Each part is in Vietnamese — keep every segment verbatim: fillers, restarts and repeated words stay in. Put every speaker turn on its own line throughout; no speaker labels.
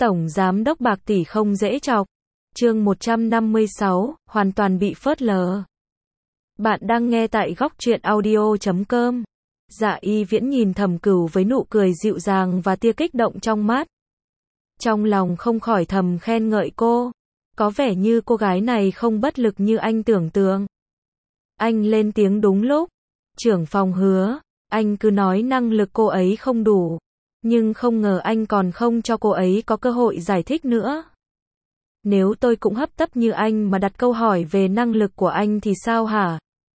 Tổng giám đốc bạc tỷ không dễ chọc. Chương một trăm năm mươi sáu, hoàn toàn bị phớt lờ. Bạn đang nghe tại góc truyện audio chấm com. Dạ Y Viễn nhìn Thẩm Cửu với nụ cười dịu dàng và tia kích động trong mắt. Trong lòng không khỏi thầm khen ngợi cô. Có vẻ như cô gái này không bất lực như anh tưởng tượng. Anh lên tiếng đúng lúc. Trưởng phòng Hứa, anh cứ nói năng lực cô ấy không đủ. Nhưng không ngờ anh còn không cho cô ấy có cơ hội giải thích nữa. Nếu tôi cũng hấp tấp như anh mà đặt câu hỏi về năng lực của anh thì sao hả?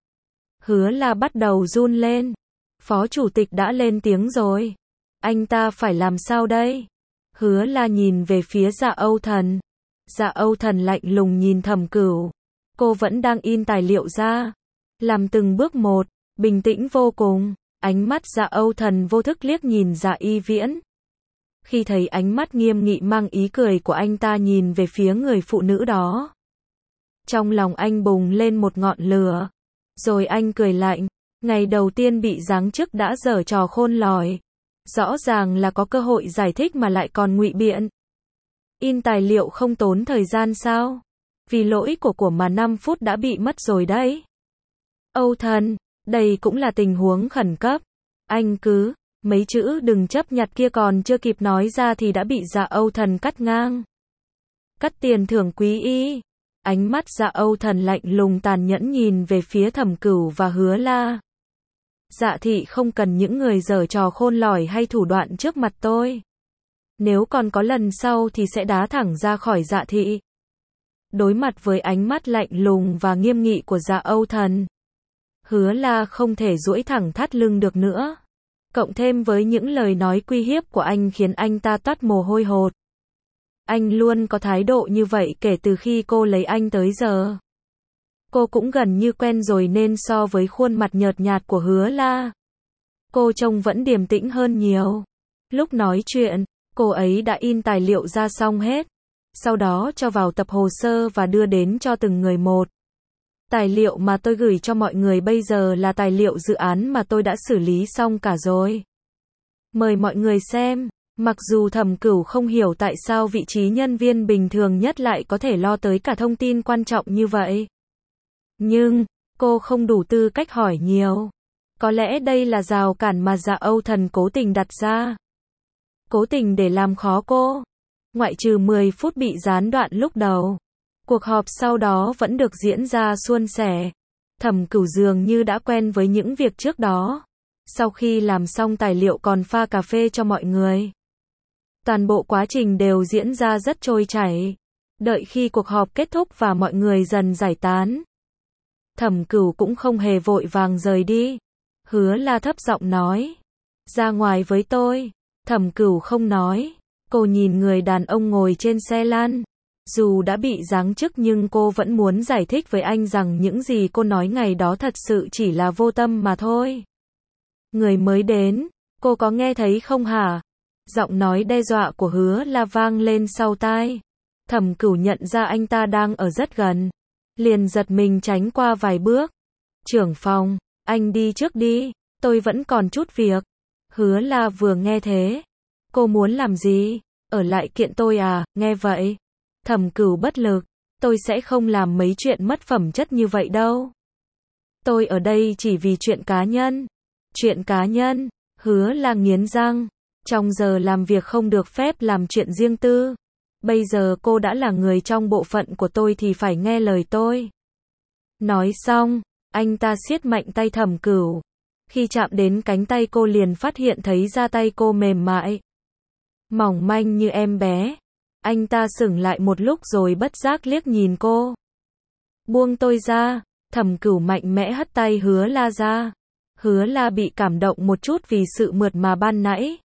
Hứa là bắt đầu run lên. Phó chủ tịch đã lên tiếng rồi. Anh ta phải làm sao đây? Hứa là nhìn về phía Dạ Âu Thần. Dạ Âu Thần lạnh lùng nhìn Thẩm Cửu. Cô vẫn đang in tài liệu ra. Làm từng bước một, bình tĩnh vô cùng. Ánh mắt Dạ Âu Thần vô thức liếc nhìn Dạ Y Viễn. Khi thấy ánh mắt nghiêm nghị mang ý cười của anh ta nhìn về phía người phụ nữ đó. Trong lòng anh bùng lên một ngọn lửa. Rồi anh cười lạnh. Ngày đầu tiên bị giáng chức đã giở trò khôn lỏi. Rõ ràng là có cơ hội giải thích mà lại còn ngụy biện. In tài liệu không tốn thời gian sao? Vì lỗi của của mà năm phút đã bị mất rồi đấy. Âu Thần, đây cũng là tình huống khẩn cấp. Anh cứ, mấy chữ đừng chấp nhặt kia còn chưa kịp nói ra thì đã bị Dạ Âu Thần cắt ngang. Cắt tiền thưởng quý y. Ánh mắt Dạ Âu Thần lạnh lùng tàn nhẫn nhìn về phía Thẩm Cửu và Hứa La. Dạ thị không cần những người giở trò khôn lỏi hay thủ đoạn trước mặt tôi. Nếu còn có lần sau thì sẽ đá thẳng ra khỏi Dạ thị. Đối mặt với ánh mắt lạnh lùng và nghiêm nghị của Dạ Âu Thần, Hứa La không thể duỗi thẳng thắt lưng được nữa. Cộng thêm với những lời nói uy hiếp của anh khiến anh ta toát mồ hôi hột. Anh luôn có thái độ như vậy kể từ khi cô lấy anh tới giờ. Cô cũng gần như quen rồi nên so với khuôn mặt nhợt nhạt của Hứa La, cô trông vẫn điềm tĩnh hơn nhiều. Lúc nói chuyện, cô ấy đã in tài liệu ra xong hết. Sau đó cho vào tập hồ sơ và đưa đến cho từng người một. Tài liệu mà tôi gửi cho mọi người bây giờ là tài liệu dự án mà tôi đã xử lý xong cả rồi. Mời mọi người xem. Mặc dù Thẩm Cửu không hiểu tại sao vị trí nhân viên bình thường nhất lại có thể lo tới cả thông tin quan trọng như vậy. Nhưng, cô không đủ tư cách hỏi nhiều. Có lẽ đây là rào cản mà Dạ Âu Thần cố tình đặt ra. Cố tình để làm khó cô. Ngoại trừ mười phút bị gián đoạn lúc đầu. Cuộc họp sau đó vẫn được diễn ra suôn sẻ. Thẩm Cửu dường như đã quen với những việc trước đó. Sau khi làm xong tài liệu còn pha cà phê cho mọi người. Toàn bộ quá trình đều diễn ra rất trôi chảy. Đợi khi cuộc họp kết thúc và mọi người dần giải tán. Thẩm Cửu cũng không hề vội vàng rời đi. Hứa La thấp giọng nói. Ra ngoài với tôi. Thẩm Cửu không nói. Cô nhìn người đàn ông ngồi trên xe lăn. Dù đã bị giáng chức nhưng cô vẫn muốn giải thích với anh rằng những gì cô nói ngày đó thật sự chỉ là vô tâm mà thôi. Người mới đến, cô có nghe thấy không hả? Giọng nói đe dọa của Hứa La vang lên sau tai. Thẩm Cửu nhận ra anh ta đang ở rất gần. Liền giật mình tránh qua vài bước. Trưởng phòng, anh đi trước đi, tôi vẫn còn chút việc. Hứa La vừa nghe thế. Cô muốn làm gì? Ở lại kiện tôi à? Nghe vậy. Thẩm Cửu bất lực. Tôi sẽ không làm mấy chuyện mất phẩm chất như vậy đâu. Tôi ở đây chỉ vì chuyện cá nhân. Chuyện cá nhân? Hứa La nghiến răng. Trong giờ làm việc không được phép làm chuyện riêng tư. Bây giờ cô đã là người trong bộ phận của tôi thì phải nghe lời tôi. Nói xong, anh ta siết mạnh tay Thẩm Cửu. Khi chạm đến cánh tay cô liền phát hiện thấy da tay cô mềm mại. Mỏng manh như em bé. Anh ta sững lại một lúc rồi bất giác liếc nhìn cô. Buông tôi ra. Thẩm Cửu mạnh mẽ hất tay Hứa La ra. Hứa La bị cảm động một chút vì sự mượt mà ban nãy.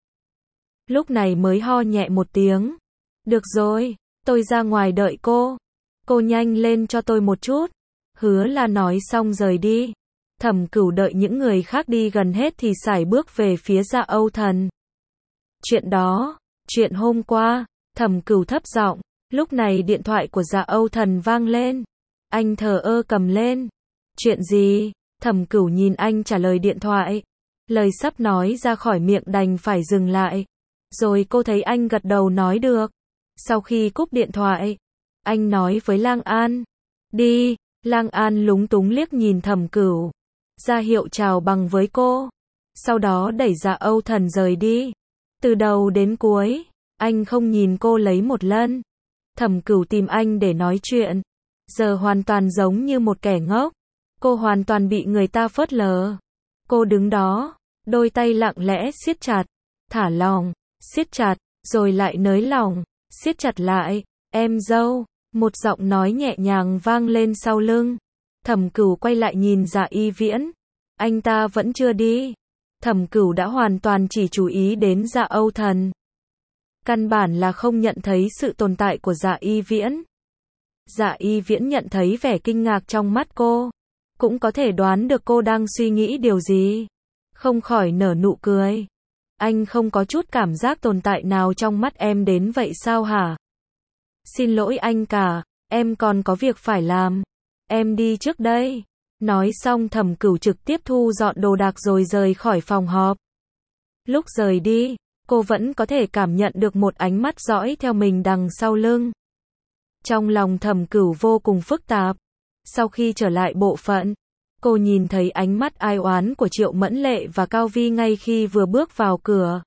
Lúc này mới ho nhẹ một tiếng. Được rồi, tôi ra ngoài đợi cô. Cô nhanh lên cho tôi một chút. Hứa La nói xong rời đi. Thẩm Cửu đợi những người khác đi gần hết thì sải bước về phía Dạ Âu Thần. Chuyện đó, chuyện hôm qua. Thẩm Cửu thấp giọng. Lúc này điện thoại của Dạ Âu Thần vang lên. Anh thờ ơ cầm lên. Chuyện gì? Thẩm Cửu nhìn anh trả lời điện thoại. Lời sắp nói ra khỏi miệng đành phải dừng lại. Rồi cô thấy anh gật đầu nói được. Sau khi cúp điện thoại, anh nói với Lang An, đi. Lang An lúng túng liếc nhìn Thẩm Cửu, ra hiệu chào bằng với cô, sau đó đẩy Dạ Âu Thần rời đi. Từ đầu đến cuối, anh không nhìn cô lấy một lần. Thẩm Cửu tìm anh để nói chuyện, giờ hoàn toàn giống như một kẻ ngốc. Cô hoàn toàn bị người ta phớt lờ. Cô đứng đó, đôi tay lặng lẽ siết chặt, thả lỏng, siết chặt, rồi lại nới lỏng, siết chặt lại. Em dâu, một giọng nói nhẹ nhàng vang lên sau lưng. Thẩm Cửu quay lại nhìn Dạ Y Viễn. Anh ta vẫn chưa đi. Thẩm Cửu đã hoàn toàn chỉ chú ý đến Dạ Âu Thần. Căn bản là không nhận thấy sự tồn tại của Dạ Y Viễn. Dạ Y Viễn nhận thấy vẻ kinh ngạc trong mắt cô, cũng có thể đoán được cô đang suy nghĩ điều gì, không khỏi nở nụ cười. Anh không có chút cảm giác tồn tại nào trong mắt em đến vậy sao hả? Xin lỗi anh cả, em còn có việc phải làm. Em đi trước đây. Nói xong Thẩm Cửu trực tiếp thu dọn đồ đạc rồi rời khỏi phòng họp. Lúc rời đi, cô vẫn có thể cảm nhận được một ánh mắt dõi theo mình đằng sau lưng. Trong lòng Thẩm Cửu vô cùng phức tạp. Sau khi trở lại bộ phận, cô nhìn thấy ánh mắt ai oán của Triệu Mẫn Lệ và Cao Vi ngay khi vừa bước vào cửa.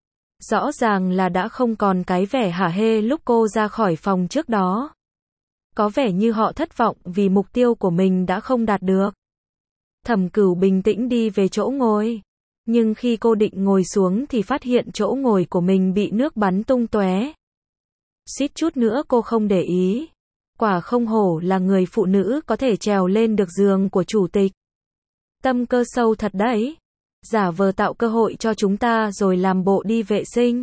Rõ ràng là đã không còn cái vẻ hả hê lúc cô ra khỏi phòng trước đó. Có vẻ như họ thất vọng vì mục tiêu của mình đã không đạt được. Thẩm Cửu bình tĩnh đi về chỗ ngồi. Nhưng khi cô định ngồi xuống thì phát hiện chỗ ngồi của mình bị nước bắn tung tóe. Suýt chút nữa cô không để ý. Quả không hổ là người phụ nữ có thể trèo lên được giường của chủ tịch. Tâm cơ sâu thật đấy. Giả vờ tạo cơ hội cho chúng ta rồi làm bộ đi vệ sinh.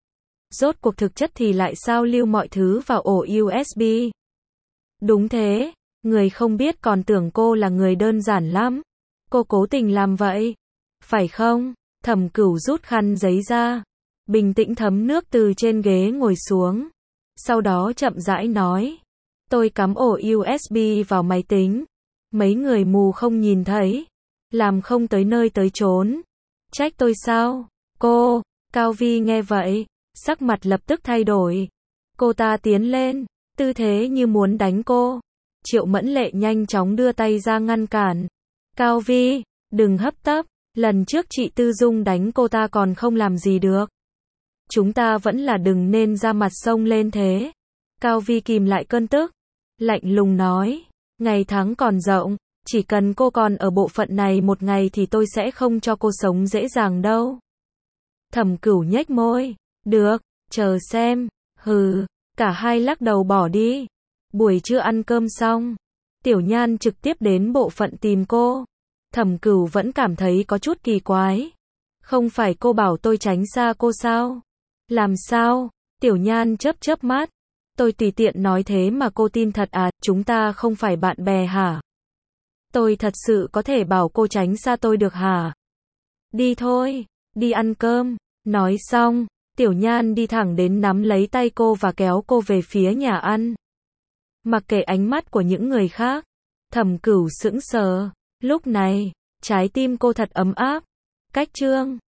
Rốt cuộc thực chất thì lại sao lưu mọi thứ vào ổ u ét bê. Đúng thế, người không biết còn tưởng cô là người đơn giản lắm. Cô cố tình làm vậy. Phải không? Thẩm Cửu rút khăn giấy ra, bình tĩnh thấm nước từ trên ghế ngồi xuống. Sau đó chậm rãi nói. Tôi cắm ổ u ét bê vào máy tính. Mấy người mù không nhìn thấy. Làm không tới nơi tới chốn. Trách tôi sao? Cô, Cao Vi nghe vậy, sắc mặt lập tức thay đổi. Cô ta tiến lên, tư thế như muốn đánh cô. Triệu Mẫn Lệ nhanh chóng đưa tay ra ngăn cản. Cao Vi, đừng hấp tấp. Lần trước chị Tư Dung đánh cô ta còn không làm gì được. Chúng ta vẫn là đừng nên ra mặt xông lên thế. Cao Vi kìm lại cơn tức, lạnh lùng nói. Ngày tháng còn rộng, chỉ cần cô còn ở bộ phận này một ngày thì tôi sẽ không cho cô sống dễ dàng đâu. Thẩm Cửu nhếch môi. Được, chờ xem. Hừ, cả hai lắc đầu bỏ đi. Buổi trưa ăn cơm xong, Tiểu Nhan trực tiếp đến bộ phận tìm cô. Thẩm Cửu vẫn cảm thấy có chút kỳ quái. Không phải cô bảo tôi tránh xa cô sao? Làm sao? Tiểu Nhan chớp chớp mắt. Tôi tùy tiện nói thế mà cô tin thật à, chúng ta không phải bạn bè hả? Tôi thật sự có thể bảo cô tránh xa tôi được hả? Đi thôi, đi ăn cơm. Nói xong, Tiểu Nhan đi thẳng đến nắm lấy tay cô và kéo cô về phía nhà ăn. Mặc kệ ánh mắt của những người khác, Thẩm Cửu sững sờ. Lúc này, trái tim cô thật ấm áp. Cách chương